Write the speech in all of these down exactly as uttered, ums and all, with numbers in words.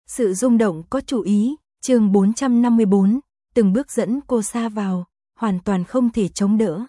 Sự rung động có chủ ý, chương bốn trăm năm mươi bốn, từng bước dẫn cô xa vào, hoàn toàn không thể chống đỡ.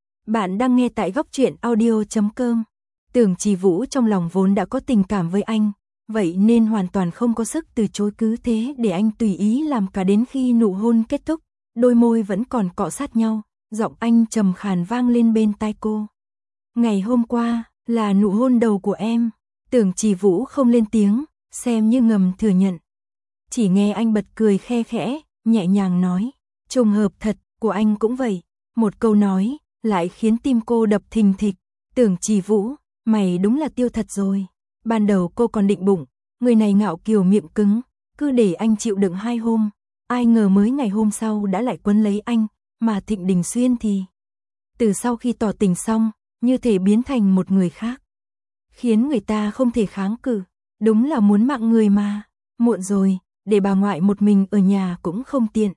Bạn đang nghe tại góc truyện audio chấm com. Tưởng Trì Vũ trong lòng vốn đã có tình cảm với anh, vậy nên hoàn toàn không có sức từ chối, cứ thế để anh tùy ý làm cả đến khi nụ hôn kết thúc, đôi môi vẫn còn cọ sát nhau, giọng anh trầm khàn vang lên bên tai cô. Ngày hôm qua, là nụ hôn đầu của em. Tưởng Trì Vũ không lên tiếng, xem như ngầm thừa nhận. Chỉ nghe anh bật cười khe khẽ, nhẹ nhàng nói, trùng hợp thật, của anh cũng vậy. Một câu nói, lại khiến tim cô đập thình thịch. Tưởng Trì Vũ, mày đúng là tiêu thật rồi. Ban đầu cô còn định bụng, người này ngạo kiều miệng cứng, cứ để anh chịu đựng hai hôm. Ai ngờ mới ngày hôm sau đã lại quấn lấy anh, mà Thịnh Đình Xuyên thì từ sau khi tỏ tình xong, như thể biến thành một người khác, khiến người ta không thể kháng cự. Đúng là muốn mạng người mà. Muộn rồi, để bà ngoại một mình ở nhà cũng không tiện.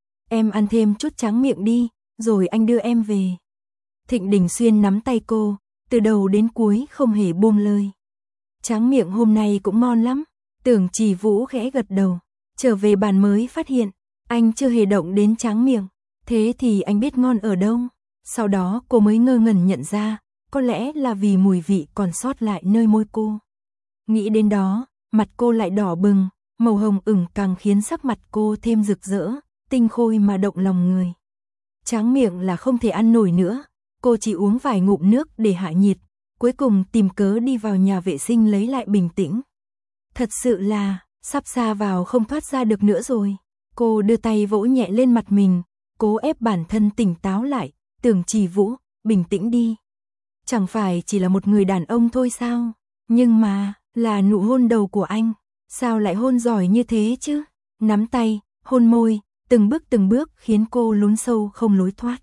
Em ăn thêm chút tráng miệng đi, rồi anh đưa em về. Thịnh Đình Xuyên nắm tay cô, từ đầu đến cuối không hề buông lời. Tráng miệng hôm nay cũng ngon lắm. Tưởng Trì Vũ khẽ gật đầu. Trở về bàn mới phát hiện, anh chưa hề động đến tráng miệng. Thế thì anh biết ngon ở đâu? Sau đó cô mới ngơ ngẩn nhận ra, có lẽ là vì mùi vị còn sót lại nơi môi cô. Nghĩ đến đó, mặt cô lại đỏ bừng, màu hồng ửng càng khiến sắc mặt cô thêm rực rỡ, tinh khôi mà động lòng người. Tráng miệng là không thể ăn nổi nữa, cô chỉ uống vài ngụm nước để hạ nhiệt, cuối cùng tìm cớ đi vào nhà vệ sinh lấy lại bình tĩnh. Thật sự là, sắp xa vào không thoát ra được nữa rồi. Cô đưa tay vỗ nhẹ lên mặt mình, cố ép bản thân tỉnh táo lại. Tưởng Trì Vũ, bình tĩnh đi. Chẳng phải chỉ là một người đàn ông thôi sao? Nhưng mà, là nụ hôn đầu của anh. Sao lại hôn giỏi như thế chứ? Nắm tay, hôn môi, từng bước từng bước khiến cô lún sâu không lối thoát.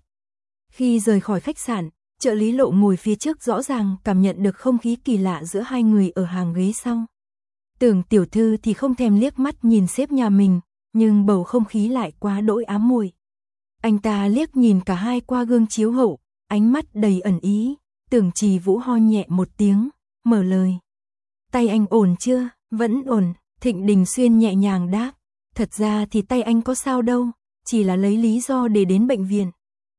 Khi rời khỏi khách sạn, trợ lý Lộ ngồi phía trước rõ ràng cảm nhận được không khí kỳ lạ giữa hai người ở hàng ghế sau. Tưởng tiểu thư thì không thèm liếc mắt nhìn sếp nhà mình, nhưng bầu không khí lại quá đỗi ám muội. Anh ta liếc nhìn cả hai qua gương chiếu hậu, ánh mắt đầy ẩn ý. Tưởng Trì Vũ ho nhẹ một tiếng, mở lời. Tay anh ổn chưa? Vẫn ổn. Thịnh Đình Xuyên nhẹ nhàng đáp. Thật ra thì tay anh có sao đâu, chỉ là lấy lý do để đến bệnh viện.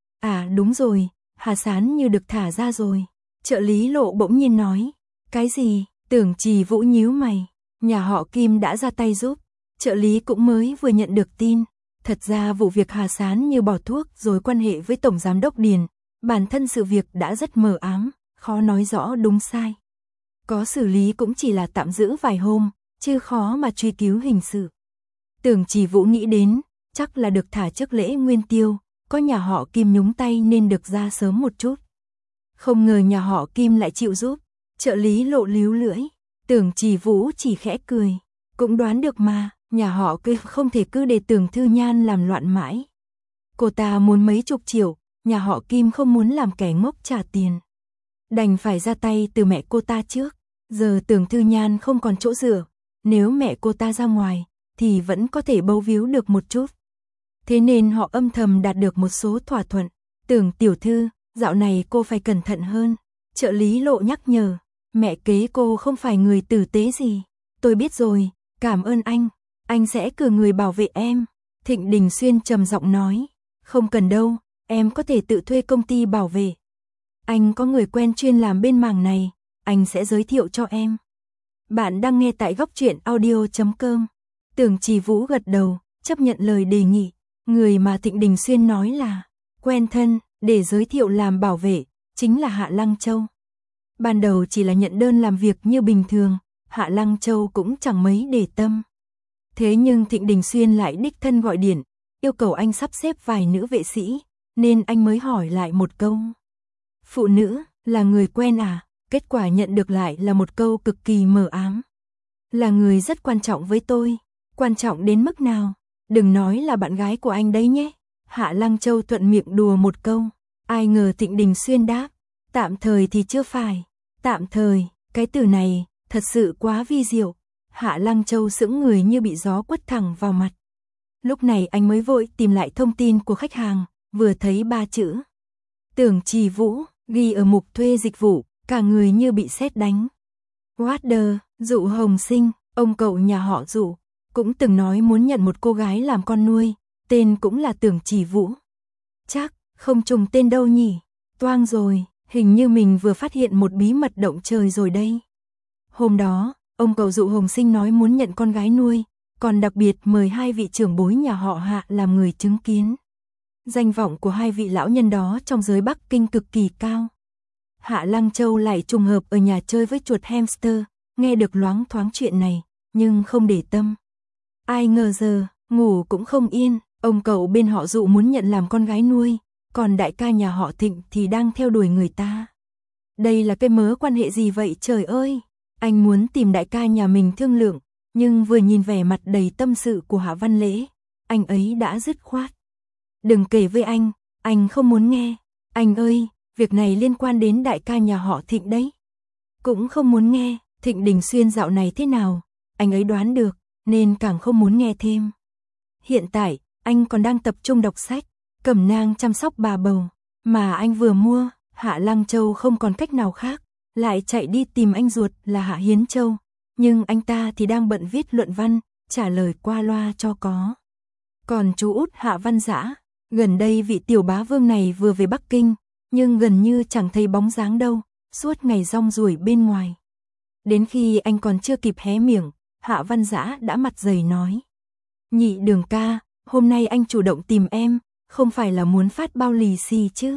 À đúng rồi, Hà Sán như được thả ra rồi. Trợ lý Lộ bỗng nhiên nói. Cái gì? Tưởng Trì Vũ nhíu mày. Nhà họ Kim đã ra tay giúp. Trợ lý cũng mới vừa nhận được tin. Thật ra vụ việc Hà Sán như bỏ thuốc rồi quan hệ với Tổng Giám đốc Điền, bản thân sự việc đã rất mờ ám, khó nói rõ đúng sai. Có xử lý cũng chỉ là tạm giữ vài hôm, chứ khó mà truy cứu hình sự. Tưởng Trì Vũ nghĩ đến, chắc là được thả trước lễ Nguyên Tiêu, có nhà họ Kim nhúng tay nên được ra sớm một chút. Không ngờ nhà họ Kim lại chịu giúp, trợ lý Lộ líu lưỡi. Tưởng Trì Vũ chỉ khẽ cười, cũng đoán được mà. Nhà họ Kim không thể cứ để Tưởng Thư Nhan làm loạn mãi. Cô ta muốn mấy chục triệu, nhà họ Kim không muốn làm kẻ ngốc trả tiền. Đành phải ra tay từ mẹ cô ta trước. Giờ Tưởng Thư Nhan không còn chỗ dựa, nếu mẹ cô ta ra ngoài, thì vẫn có thể bấu víu được một chút. Thế nên họ âm thầm đạt được một số thỏa thuận. Tưởng tiểu thư, dạo này cô phải cẩn thận hơn. Trợ lý Lộ nhắc nhở, mẹ kế cô không phải người tử tế gì. Tôi biết rồi, cảm ơn anh. Anh sẽ cử người bảo vệ em. Thịnh Đình Xuyên trầm giọng nói. Không cần đâu, em có thể tự thuê công ty bảo vệ. Anh có người quen chuyên làm bên mảng này, anh sẽ giới thiệu cho em. Bạn đang nghe tại góc truyện audio chấm com. Tưởng Trì Vũ gật đầu, chấp nhận lời đề nghị. Người mà Thịnh Đình Xuyên nói là quen thân, để giới thiệu làm bảo vệ, chính là Hạ Lăng Châu. Ban đầu chỉ là nhận đơn làm việc như bình thường, Hạ Lăng Châu cũng chẳng mấy để tâm. Thế nhưng Thịnh Đình Xuyên lại đích thân gọi điện, yêu cầu anh sắp xếp vài nữ vệ sĩ, nên anh mới hỏi lại một câu. Phụ nữ, là người quen à? Kết quả nhận được lại là một câu cực kỳ mờ ám. Là người rất quan trọng với tôi. Quan trọng đến mức nào? Đừng nói là bạn gái của anh đấy nhé. Hạ Lăng Châu thuận miệng đùa một câu. Ai ngờ Thịnh Đình Xuyên đáp. Tạm thời thì chưa phải. Tạm thời, cái từ này, thật sự quá vi diệu. Hạ Lăng Châu sững người như bị gió quất thẳng vào mặt. Lúc này anh mới vội tìm lại thông tin của khách hàng, vừa thấy ba chữ Tưởng Trì Vũ ghi ở mục thuê dịch vụ, cả người như bị sét đánh. What the, Dụ Hồng Sinh, ông cậu nhà họ Dụ. cũng từng nói muốn nhận một cô gái làm con nuôi, tên cũng là Tưởng Chỉ Vũ. Chắc, không trùng tên đâu nhỉ, toang rồi, hình như mình vừa phát hiện một bí mật động trời rồi đây. Hôm đó, ông cậu dụ Hồng Sinh nói muốn nhận con gái nuôi, còn đặc biệt mời hai vị trưởng bối nhà họ Hạ làm người chứng kiến. Danh vọng của hai vị lão nhân đó trong giới Bắc Kinh cực kỳ cao. Hạ Lăng Châu lại trùng hợp ở nhà chơi với chuột hamster, nghe được loáng thoáng chuyện này, nhưng không để tâm. Ai ngờ giờ, ngủ cũng không yên, ông cậu bên họ dụ muốn nhận làm con gái nuôi, còn đại ca nhà họ Thịnh thì đang theo đuổi người ta. Đây là cái mớ quan hệ gì vậy trời ơi? Anh muốn tìm đại ca nhà mình thương lượng, nhưng vừa nhìn vẻ mặt đầy tâm sự của Hạ Văn Lễ, anh ấy đã dứt khoát. Đừng kể với anh, anh không muốn nghe. Anh ơi, việc này liên quan đến đại ca nhà họ Thịnh đấy. Cũng không muốn nghe, Thịnh Đình Xuyên dạo này thế nào, anh ấy đoán được, nên càng không muốn nghe thêm. Hiện tại, anh còn đang tập trung đọc sách, cẩm nang chăm sóc bà bầu, mà anh vừa mua. Hạ Lăng Châu không còn cách nào khác, lại chạy đi tìm anh ruột là Hạ Hiến Châu, nhưng anh ta thì đang bận viết luận văn, trả lời qua loa cho có. Còn chú út Hạ Văn Dã, gần đây vị tiểu bá vương này vừa về Bắc Kinh, nhưng gần như chẳng thấy bóng dáng đâu, suốt ngày rong ruổi bên ngoài. Đến khi anh còn chưa kịp hé miệng, Hạ Văn Dã đã mặt dày nói: "Nhị Đường ca, hôm nay anh chủ động tìm em, không phải là muốn phát bao lì xì chứ?"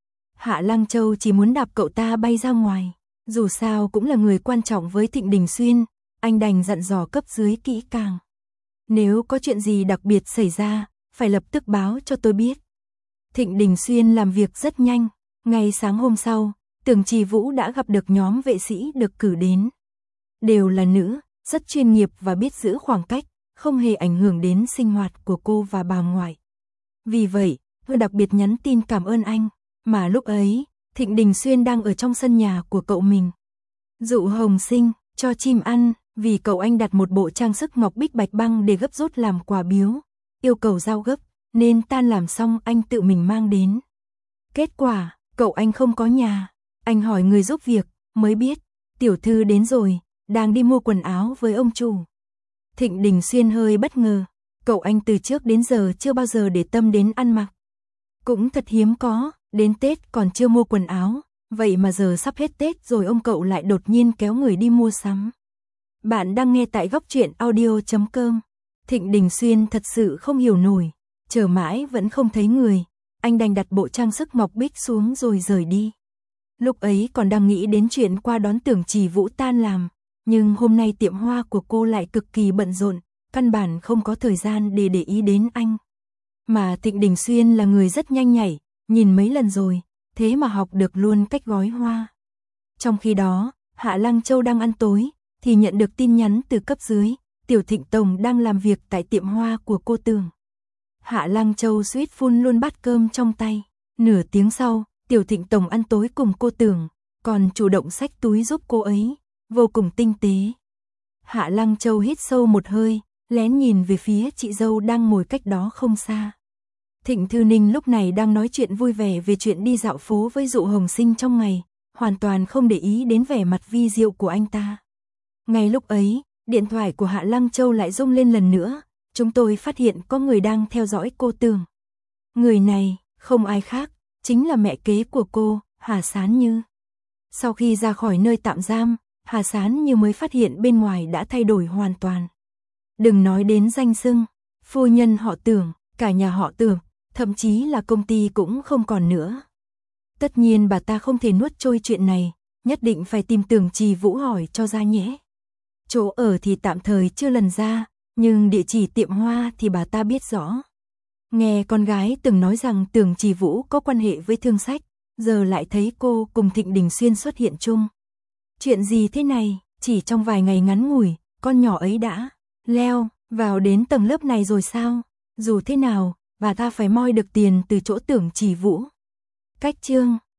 Hạ Lăng Châu chỉ muốn đạp cậu ta bay ra ngoài, dù sao cũng là người quan trọng với Thịnh Đình Xuyên, anh đành dặn dò cấp dưới kỹ càng. Nếu có chuyện gì đặc biệt xảy ra, phải lập tức báo cho tôi biết. Thịnh Đình Xuyên làm việc rất nhanh, ngay sáng hôm sau, Tưởng Chỉ Vũ đã gặp được nhóm vệ sĩ được cử đến. Đều là nữ, rất chuyên nghiệp và biết giữ khoảng cách, không hề ảnh hưởng đến sinh hoạt của cô và bà ngoại. Vì vậy, tôi đặc biệt nhắn tin cảm ơn anh, mà lúc ấy, Thịnh Đình Xuyên đang ở trong sân nhà của cậu mình. Dụ Hồng Sinh, cho chim ăn, vì cậu anh đặt một bộ trang sức ngọc bích bạch băng để gấp rút làm quà biếu, yêu cầu giao gấp, nên tan làm xong anh tự mình mang đến. Kết quả, cậu anh không có nhà, anh hỏi người giúp việc, mới biết, tiểu thư đến rồi, đang đi mua quần áo với ông chủ. Thịnh Đình Xuyên hơi bất ngờ, cậu anh từ trước đến giờ chưa bao giờ để tâm đến ăn mặc. Cũng thật hiếm có, đến Tết còn chưa mua quần áo, vậy mà giờ sắp hết Tết rồi ông cậu lại đột nhiên kéo người đi mua sắm. Bạn đang nghe tại góc truyện audio chấm com. Thịnh Đình Xuyên thật sự không hiểu nổi, chờ mãi vẫn không thấy người, anh đành đặt bộ trang sức ngọc bích xuống rồi rời đi. Lúc ấy còn đang nghĩ đến chuyện qua đón Tưởng Chỉ Vũ tan làm, nhưng hôm nay tiệm hoa của cô lại cực kỳ bận rộn, căn bản không có thời gian để để ý đến anh. Mà Thịnh Đình Xuyên là người rất nhanh nhảy, nhìn mấy lần rồi, thế mà học được luôn cách gói hoa. Trong khi đó, Hạ Lăng Châu đang ăn tối, thì nhận được tin nhắn từ cấp dưới, Tiểu Thịnh Tổng đang làm việc tại tiệm hoa của cô Tưởng. Hạ Lăng Châu suýt phun luôn bát cơm trong tay. Nửa tiếng sau, Tiểu Thịnh Tổng ăn tối cùng cô Tưởng, còn chủ động xách túi giúp cô ấy, vô cùng tinh tế. Hạ Lăng Châu hít sâu một hơi, lén nhìn về phía chị dâu đang ngồi cách đó không xa. Thịnh Thư Ninh lúc này đang nói chuyện vui vẻ về chuyện đi dạo phố với Dụ Hồng Sinh trong ngày, hoàn toàn không để ý đến vẻ mặt vi diệu của anh ta. Ngay lúc ấy, điện thoại của Hạ Lăng Châu lại rung lên lần nữa, chúng tôi phát hiện có người đang theo dõi cô Tưởng. Người này, không ai khác, chính là mẹ kế của cô, Hà Sán Như. Sau khi ra khỏi nơi tạm giam, Hà Sán Như mới phát hiện bên ngoài đã thay đổi hoàn toàn. Đừng nói đến danh xưng, phu nhân họ Tưởng, cả nhà họ Tưởng, thậm chí là công ty cũng không còn nữa. Tất nhiên bà ta không thể nuốt trôi chuyện này, nhất định phải tìm Tưởng Chỉ Vũ hỏi cho ra nhẽ. Chỗ ở thì tạm thời chưa lần ra, nhưng địa chỉ tiệm hoa thì bà ta biết rõ. Nghe con gái từng nói rằng Tưởng Chỉ Vũ có quan hệ với Thương Sách, giờ lại thấy cô cùng Thịnh Đình Xuyên xuất hiện chung. Chuyện gì thế này, chỉ trong vài ngày ngắn ngủi, con nhỏ ấy đã leo vào đến tầng lớp này rồi sao? Dù thế nào, bà ta phải moi được tiền từ chỗ Tưởng Chỉ Vũ. Cách chương